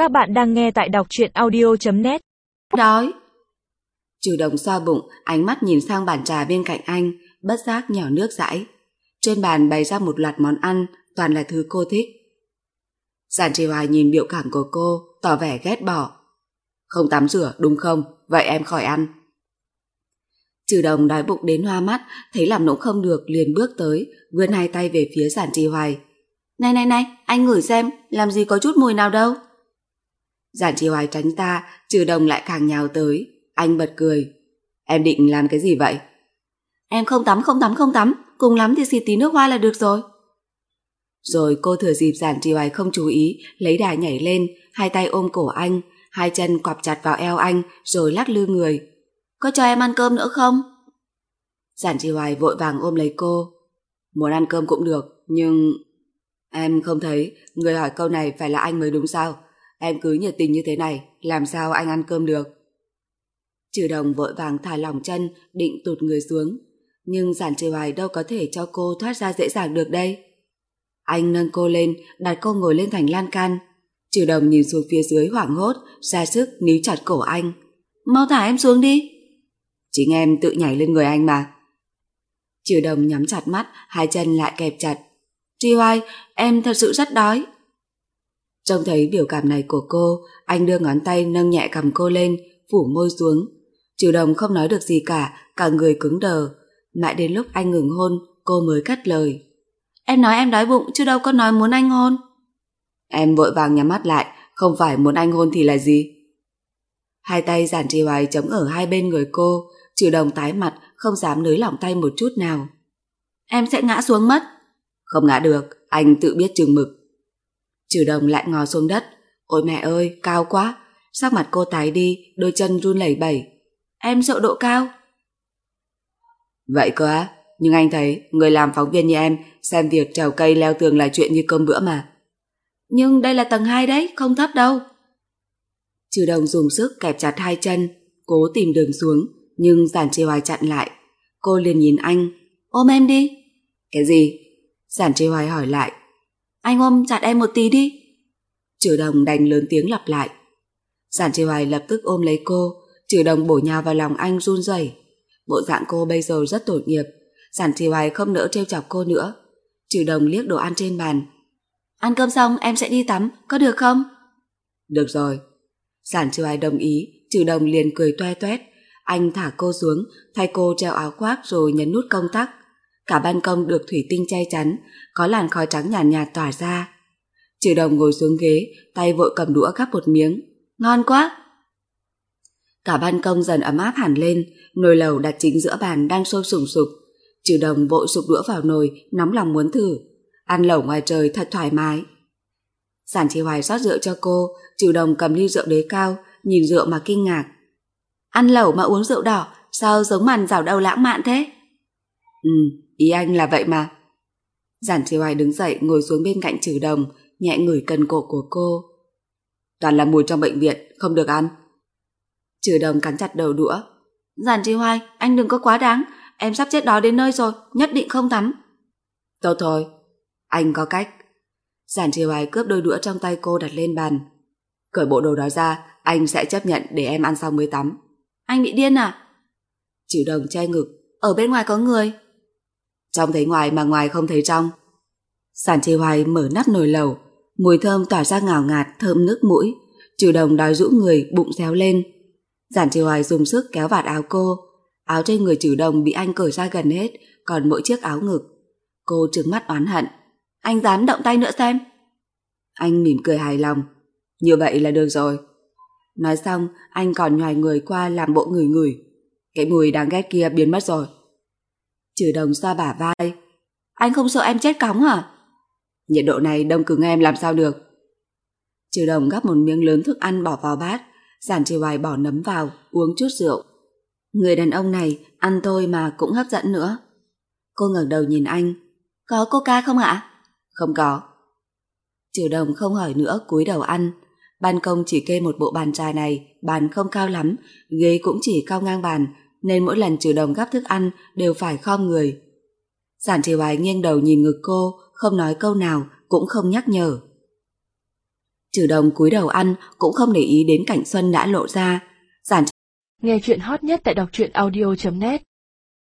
Các bạn đang nghe tại đọc truyện audio.net. Đói. Trừ Đồng xoa bụng, ánh mắt nhìn sang bàn trà bên cạnh anh, bất giác nhỏ nước dãi. Trên bàn bày ra một loạt món ăn, toàn là thứ cô thích. Giản Trì Hoài nhìn biểu cảm của cô, tỏ vẻ ghét bỏ. Không tắm rửa đúng không? Vậy em khỏi ăn. Trừ Đồng đói bụng đến hoa mắt, thấy làm nũng không được liền bước tới, vươn hai tay về phía Giản Trì Hoài. Này, anh ngửi xem, làm gì có chút mùi nào đâu. Giản Trì Hoài tránh ta, Trừ Đồng lại càng nhào tới. Anh bật cười. Em định làm cái gì vậy? Em không tắm, cùng lắm thì xịt tí nước hoa là được rồi. Rồi cô thừa dịp Giản Trì Hoài không chú ý, lấy đà nhảy lên, hai tay ôm cổ anh, hai chân quặp chặt vào eo anh rồi lắc lư người. Có cho em ăn cơm nữa không? Giản Trì Hoài vội vàng ôm lấy cô. Muốn ăn cơm cũng được, nhưng... Em không thấy người hỏi câu này phải là anh mới đúng sao? Em cứ nhiệt tình như thế này, làm sao anh ăn cơm được? Trừ Đồng vội vàng thả lỏng chân, định tụt người xuống. Nhưng Giản Trì Hoài đâu có thể cho cô thoát ra dễ dàng được đây. Anh nâng cô lên, đặt cô ngồi lên thành lan can. Trừ Đồng nhìn xuống phía dưới hoảng hốt, ra sức níu chặt cổ anh. Mau thả em xuống đi. Chính em tự nhảy lên người anh mà. Trừ Đồng nhắm chặt mắt, hai chân lại kẹp chặt. Trì Hoài, em thật sự rất đói. Trông thấy biểu cảm này của cô, anh đưa ngón tay nâng nhẹ cằm cô lên, phủ môi xuống. Trừ Đồng không nói được gì cả người cứng đờ. Mãi đến lúc anh ngừng hôn, cô mới cắt lời. Em nói em đói bụng chứ đâu có nói muốn anh hôn. Em vội vàng nhắm mắt lại, không phải muốn anh hôn thì là gì? Hai tay Giản Trì Hoài chống ở hai bên người cô, Trừ Đồng tái mặt, không dám nới lỏng tay một chút nào. Em sẽ ngã xuống mất. Không ngã được, anh tự biết chừng mực. Trừ Đồng lại ngó xuống đất. Ôi mẹ ơi, cao quá. Sắc mặt cô tái đi, đôi chân run lẩy bẩy. Em sợ độ cao. Vậy cơ á? Nhưng anh thấy người làm phóng viên như em xem việc trèo cây leo tường là chuyện như cơm bữa mà. Nhưng đây là tầng 2 đấy, không thấp đâu. Trừ Đồng dùng sức kẹp chặt hai chân, cố tìm đường xuống, nhưng Giản Trì Hoài chặn lại. Cô liền nhìn anh. Ôm em đi. Cái gì? Giản Trì Hoài hỏi lại. Anh ôm chặt em một tí đi. Trừ Đồng đành lớn tiếng lặp lại. Giản Trì Hoài lập tức ôm lấy cô. Trừ Đồng bổ nhào vào lòng anh run rẩy. Bộ dạng cô bây giờ rất tội nghiệp. Giản Trì Hoài không nỡ trêu chọc cô nữa. Trừ Đồng liếc đồ ăn trên bàn. Ăn cơm xong em sẽ đi tắm, có được không? Được rồi. Giản Trì Hoài đồng ý. Trừ Đồng liền cười toe toét. Anh thả cô xuống, thay cô treo áo khoác rồi nhấn nút công tắc. Cả ban công được thủy tinh che chắn, có làn khói trắng nhàn nhạt tỏa ra. Trừ Đồng ngồi xuống ghế, tay vội cầm đũa gắp một miếng. Ngon quá! Cả ban công dần ấm áp hẳn lên, nồi lẩu đặt chính giữa bàn đang sôi sùng sục. Trừ Đồng vội sụp đũa vào nồi, nóng lòng muốn thử. Ăn lẩu ngoài trời thật thoải mái. Giản Trì Hoài rót rượu cho cô, Trừ Đồng cầm ly rượu đế cao, nhìn rượu mà kinh ngạc. Ăn lẩu mà uống rượu đỏ, sao giống màn rảo đầu lãng mạn thế? Ý anh là vậy mà. Giản Trì Hoài đứng dậy ngồi xuống bên cạnh Trừ Đồng, nhẹ ngửi cần cổ của cô. Toàn là mùi trong bệnh viện, không được ăn. Trừ Đồng cắn chặt đầu đũa. Giản Trì Hoài, anh đừng có quá đáng, em sắp chết đói đến nơi rồi, nhất định không tắm. Tốt thôi, anh có cách. Giản Trì Hoài cướp đôi đũa trong tay cô đặt lên bàn. Cởi bộ đồ đó ra, anh sẽ chấp nhận để em ăn xong mới tắm. Anh bị điên à? Trừ Đồng che ngực. Ở bên ngoài có người. Trong thấy ngoài mà ngoài không thấy trong. Giản Trì Hoài mở nắp nồi lẩu, mùi thơm tỏa ra ngào ngạt, thơm nước mũi. Trừ Đồng đói rũ người, bụng réo lên. Giản Trì Hoài dùng sức kéo vạt áo cô. Áo trên người Trừ Đồng bị anh cởi ra gần hết, còn mỗi chiếc áo ngực. Cô trừng mắt oán hận. Anh dám động tay nữa xem. Anh mỉm cười hài lòng. Như vậy là được rồi. Nói xong, anh còn nhoài người qua làm bộ ngửi ngửi. Cái mùi đáng ghét kia biến mất rồi. Trừ Đồng xoa bả vai. Anh không sợ em chết cóng à? Nhiệt độ này đông cứng em làm sao được. Trừ Đồng gắp một miếng lớn thức ăn bỏ vào bát. Giản Trì Hoài bỏ nấm vào, uống chút rượu. Người đàn ông này ăn thôi mà cũng hấp dẫn nữa. Cô ngẩng đầu nhìn anh. Có coca không ạ? Không có. Trừ Đồng không hỏi nữa, cúi đầu ăn. Ban công chỉ kê một bộ bàn trà này, bàn không cao lắm, ghế cũng chỉ cao ngang bàn, nên mỗi lần Trừ Đồng gắp thức ăn đều phải khom người. Giản Trì Hoài nghiêng đầu nhìn ngực cô, không nói câu nào, cũng không nhắc nhở. Trừ Đồng cúi đầu ăn cũng không để ý đến cảnh Xuân đã lộ ra. Nghe chuyện hot nhất tại đọc truyện audio.net